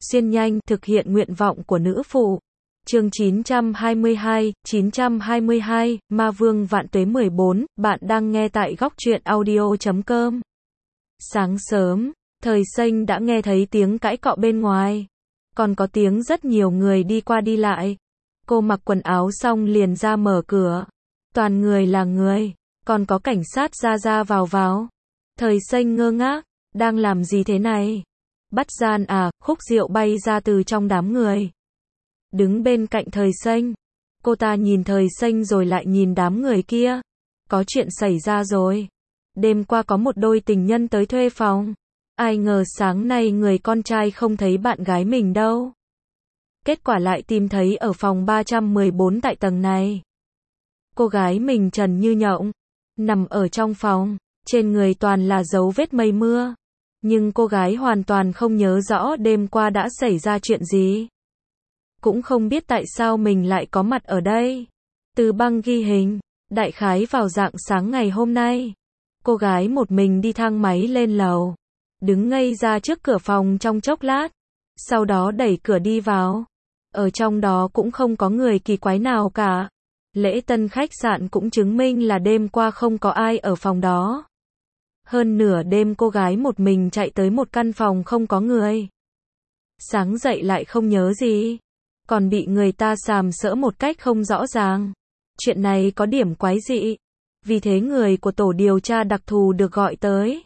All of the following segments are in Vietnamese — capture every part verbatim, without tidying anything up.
xuyên nhanh, thực hiện nguyện vọng của nữ phụ. Chương chín trăm hai mươi hai, chín trăm hai mươi hai, Ma Vương Vạn Tuế mười bốn, bạn đang nghe tại góc truyện audio chấm com. Sáng sớm, Thời Xanh đã nghe thấy tiếng cãi cọ bên ngoài. Còn có tiếng rất nhiều người đi qua đi lại. Cô mặc quần áo xong liền ra mở cửa. Toàn người là người, còn có cảnh sát ra ra vào vào. Thời Xanh ngơ ngác, đang làm gì thế này? Bắt gian à? Khúc Diệu bay ra từ trong đám người. Đứng bên cạnh Thời Xanh. Cô ta nhìn Thời Xanh rồi lại nhìn đám người kia. Có chuyện xảy ra rồi. Đêm qua có một đôi tình nhân tới thuê phòng. Ai ngờ sáng nay người con trai không thấy bạn gái mình đâu. Kết quả lại tìm thấy ở phòng ba trăm mười bốn tại tầng này. Cô gái mình trần như nhộng, nằm ở trong phòng, trên người toàn là dấu vết mây mưa. Nhưng cô gái hoàn toàn không nhớ rõ đêm qua đã xảy ra chuyện gì. Cũng không biết tại sao mình lại có mặt ở đây. Từ băng ghi hình, đại khái vào rạng sáng ngày hôm nay. Cô gái một mình đi thang máy lên lầu. Đứng ngây ra trước cửa phòng trong chốc lát. Sau đó đẩy cửa đi vào. Ở trong đó cũng không có người kỳ quái nào cả. Lễ tân khách sạn cũng chứng minh là đêm qua không có ai ở phòng đó. Hơn nửa đêm cô gái một mình chạy tới một căn phòng không có người. Sáng dậy lại không nhớ gì. Còn bị người ta sàm sỡ một cách không rõ ràng. Chuyện này có điểm quái dị. Vì thế người của tổ điều tra đặc thù được gọi tới.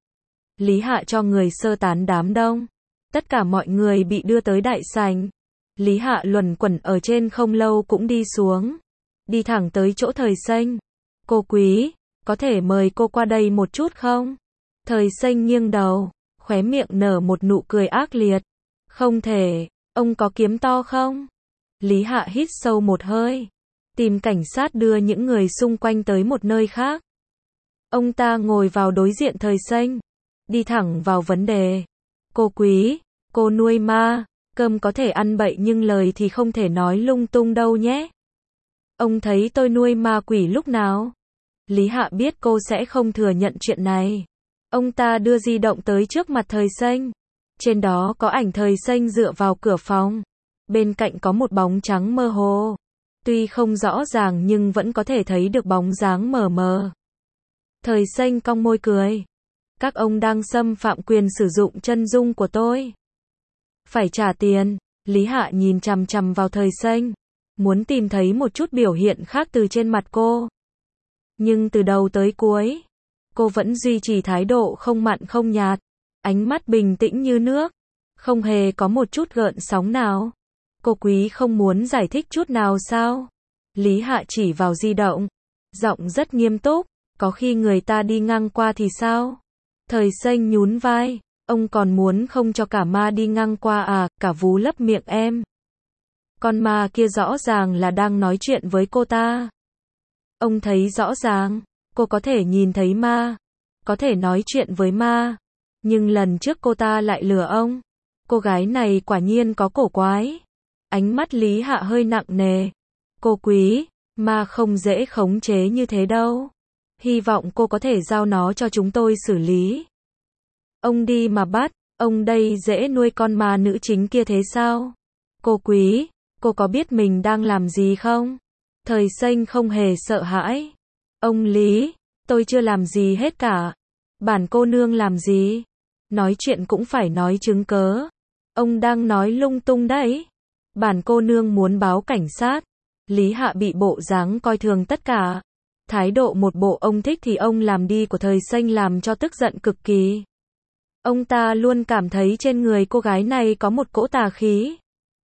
Lý Hạ cho người sơ tán đám đông. Tất cả mọi người bị đưa tới đại sảnh. Lý Hạ luẩn quẩn ở trên không lâu cũng đi xuống. Đi thẳng tới chỗ Thời Xanh. Cô quý, có thể mời cô qua đây một chút không? Thời Xanh nghiêng đầu, khóe miệng nở một nụ cười ác liệt. Không thể, ông có kiếm to không? Lý Hạ hít sâu một hơi. Tìm cảnh sát đưa những người xung quanh tới một nơi khác. Ông ta ngồi vào đối diện Thời Xanh. Đi thẳng vào vấn đề. Cô quý, cô nuôi ma, cơm có thể ăn bậy nhưng lời thì không thể nói lung tung đâu nhé. Ông thấy tôi nuôi ma quỷ lúc nào? Lý Hạ biết cô sẽ không thừa nhận chuyện này. Ông ta đưa di động tới trước mặt Thời Xanh. Trên đó có ảnh Thời Xanh dựa vào cửa phòng. Bên cạnh có một bóng trắng mơ hồ. Tuy không rõ ràng nhưng vẫn có thể thấy được bóng dáng mờ mờ. Thời Xanh cong môi cười. Các ông đang xâm phạm quyền sử dụng chân dung của tôi. Phải trả tiền. Lý Hạ nhìn chằm chằm vào Thời Xanh. Muốn tìm thấy một chút biểu hiện khác từ trên mặt cô. Nhưng từ đầu tới cuối, cô vẫn duy trì thái độ không mặn không nhạt. Ánh mắt bình tĩnh như nước. Không hề có một chút gợn sóng nào. Cô quý không muốn giải thích chút nào sao? Lý Hạ chỉ vào di động. Giọng rất nghiêm túc. Có khi người ta đi ngang qua thì sao? Thời Xanh nhún vai. Ông còn muốn không cho cả ma đi ngang qua à? Cả vú lấp miệng em. Con ma kia rõ ràng là đang nói chuyện với cô ta. Ông thấy rõ ràng. Cô có thể nhìn thấy ma. Có thể nói chuyện với ma. Nhưng lần trước cô ta lại lừa ông. Cô gái này quả nhiên có cổ quái. Ánh mắt Lý Hạ hơi nặng nề. Cô quý, ma không dễ khống chế như thế đâu. Hy vọng cô có thể giao nó cho chúng tôi xử lý. Ông đi mà bắt, ông đây dễ nuôi con ma nữ chính kia thế sao? Cô quý, cô có biết mình đang làm gì không? Thời Xanh không hề sợ hãi. Ông Lý, tôi chưa làm gì hết cả. Bản cô nương làm gì? Nói chuyện cũng phải nói chứng cớ. Ông đang nói lung tung đấy. Bản cô nương muốn báo cảnh sát. Lý Hạ bị bộ dáng coi thường tất cả. Thái độ một bộ ông thích thì ông làm đi của Thời Xanh làm cho tức giận cực kỳ. Ông ta luôn cảm thấy trên người cô gái này có một cỗ tà khí.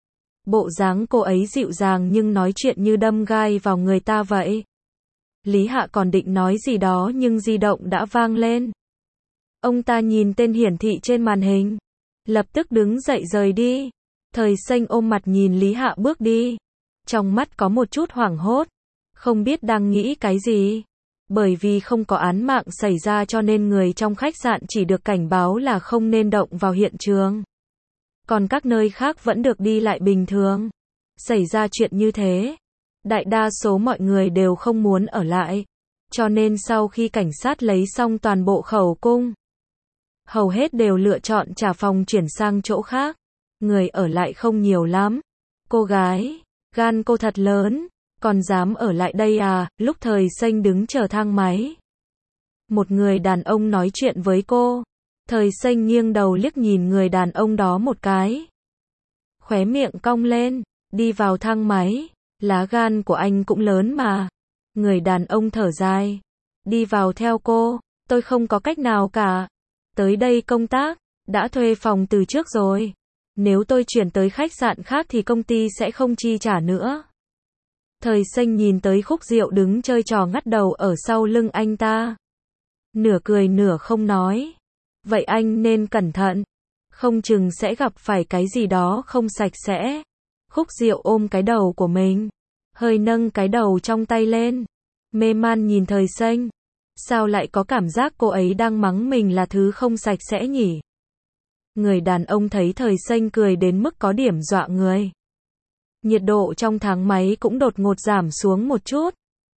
Bộ dáng cô ấy dịu dàng nhưng nói chuyện như đâm gai vào người ta vậy. Lý Hạ còn định nói gì đó nhưng di động đã vang lên. Ông ta nhìn tên hiển thị trên màn hình. Lập tức đứng dậy rời đi. Thời Xanh ôm mặt nhìn Lý Hạ bước đi. Trong mắt có một chút hoảng hốt. Không biết đang nghĩ cái gì. Bởi vì không có án mạng xảy ra cho nên người trong khách sạn chỉ được cảnh báo là không nên động vào hiện trường. Còn các nơi khác vẫn được đi lại bình thường. Xảy ra chuyện như thế. Đại đa số mọi người đều không muốn ở lại. Cho nên sau khi cảnh sát lấy xong toàn bộ khẩu cung, hầu hết đều lựa chọn trả phòng chuyển sang chỗ khác. người ở lại không nhiều lắm. Cô gái, gan cô thật lớn, còn dám ở lại đây à? Lúc Thời Xanh đứng chờ thang máy, một người đàn ông nói chuyện với cô. Thời Xanh nghiêng đầu liếc nhìn người đàn ông đó một cái. Khóe miệng cong lên, đi vào thang máy. Lá gan của anh cũng lớn mà. Người đàn ông thở dài, đi vào theo cô. Tôi không có cách nào cả. Tới đây công tác, đã thuê phòng từ trước rồi. Nếu tôi chuyển tới khách sạn khác thì công ty sẽ không chi trả nữa. Thời Xanh nhìn tới Khúc Diệu đứng chơi trò ngắt đầu ở sau lưng anh ta. Nửa cười nửa không nói. Vậy anh nên cẩn thận. Không chừng sẽ gặp phải cái gì đó không sạch sẽ. Khúc Diệu ôm cái đầu của mình, hơi nâng cái đầu trong tay lên. Mê man nhìn Thời Xanh. Sao lại có cảm giác cô ấy đang mắng mình là thứ không sạch sẽ nhỉ? Người đàn ông thấy Thời Xanh cười đến mức có điểm dọa người. Nhiệt độ trong thang máy cũng đột ngột giảm xuống một chút.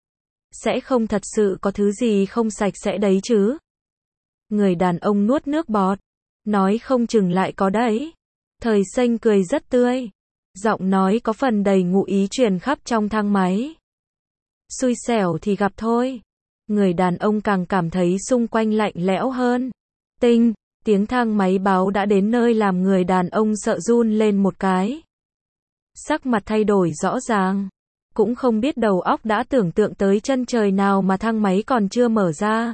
Sẽ không thật sự có thứ gì không sạch sẽ đấy chứ? Người đàn ông nuốt nước bọt, nói không chừng lại có đấy. Thời Xanh cười rất tươi, giọng nói có phần đầy ngụ ý truyền khắp trong thang máy. Xui xẻo thì gặp thôi. Người đàn ông càng cảm thấy xung quanh lạnh lẽo hơn. Tinh, tiếng thang máy báo đã đến nơi làm người đàn ông sợ run lên một cái. Sắc mặt thay đổi rõ ràng. Cũng không biết đầu óc đã tưởng tượng tới chân trời nào mà thang máy còn chưa mở ra.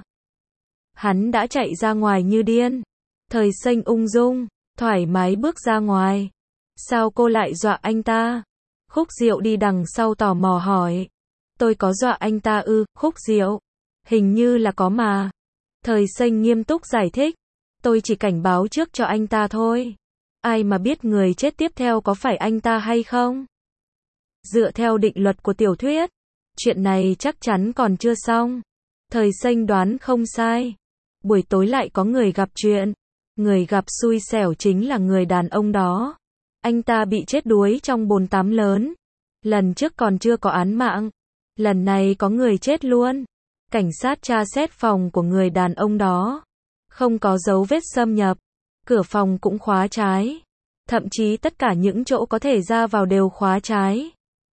Hắn đã chạy ra ngoài như điên. Thời Xanh ung dung, thoải mái bước ra ngoài. Sao cô lại dọa anh ta? Khúc Diệu đi đằng sau tò mò hỏi. Tôi có dọa anh ta ư? Khúc Diệu, hình như là có mà. Thời Xanh nghiêm túc giải thích. Tôi chỉ cảnh báo trước cho anh ta thôi. Ai mà biết người chết tiếp theo có phải anh ta hay không? Dựa theo định luật của tiểu thuyết, chuyện này chắc chắn còn chưa xong. Thời Xanh đoán không sai. Buổi tối lại có người gặp chuyện. Người gặp xui xẻo chính là người đàn ông đó. Anh ta bị chết đuối trong bồn tắm lớn. Lần trước còn chưa có án mạng. Lần này có người chết luôn. Cảnh sát tra xét phòng của người đàn ông đó. Không có dấu vết xâm nhập. Cửa phòng cũng khóa trái. Thậm chí tất cả những chỗ có thể ra vào đều khóa trái.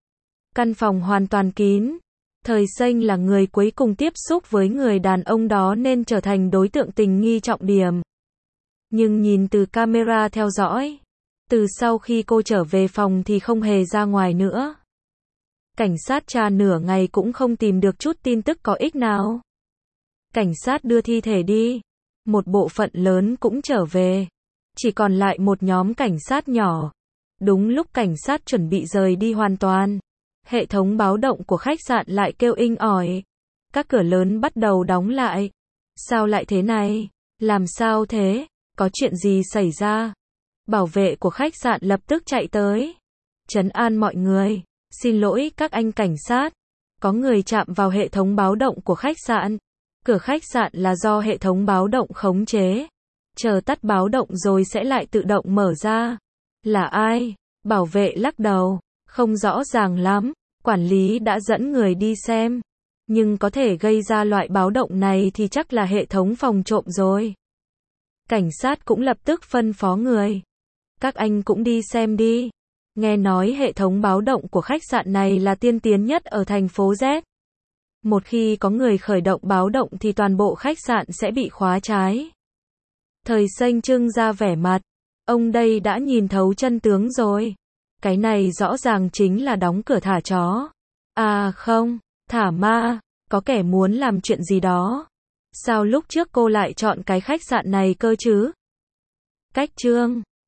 Căn phòng hoàn toàn kín. Thời Xanh là người cuối cùng tiếp xúc với người đàn ông đó nên trở thành đối tượng tình nghi trọng điểm. Nhưng nhìn từ camera theo dõi, từ sau khi cô trở về phòng thì không hề ra ngoài nữa. Cảnh sát tra nửa ngày cũng không tìm được chút tin tức có ích nào. Cảnh sát đưa thi thể đi. Một bộ phận lớn cũng trở về. Chỉ còn lại một nhóm cảnh sát nhỏ. Đúng lúc cảnh sát chuẩn bị rời đi hoàn toàn, hệ thống báo động của khách sạn lại kêu inh ỏi. Các cửa lớn bắt đầu đóng lại. Sao lại thế này? Làm sao thế? Có chuyện gì xảy ra? Bảo vệ của khách sạn lập tức chạy tới. Trấn an mọi người. Xin lỗi các anh cảnh sát. Có người chạm vào hệ thống báo động của khách sạn. Cửa khách sạn là do hệ thống báo động khống chế. Chờ tắt báo động rồi sẽ lại tự động mở ra. Là ai? Bảo vệ lắc đầu. Không rõ ràng lắm. Quản lý đã dẫn người đi xem. Nhưng có thể gây ra loại báo động này thì chắc là hệ thống phòng trộm rồi. Cảnh sát cũng lập tức phân phó người. Các anh cũng đi xem đi. Nghe nói hệ thống báo động của khách sạn này là tiên tiến nhất ở thành phố Z. Một khi có người khởi động báo động thì toàn bộ khách sạn sẽ bị khóa trái. Thời Xanh trưng ra vẻ mặt. Ông đây đã nhìn thấu chân tướng rồi. Cái này rõ ràng chính là đóng cửa thả chó. À không, thả ma. Có kẻ muốn làm chuyện gì đó. Sao lúc trước cô lại chọn cái khách sạn này cơ chứ? Cách chương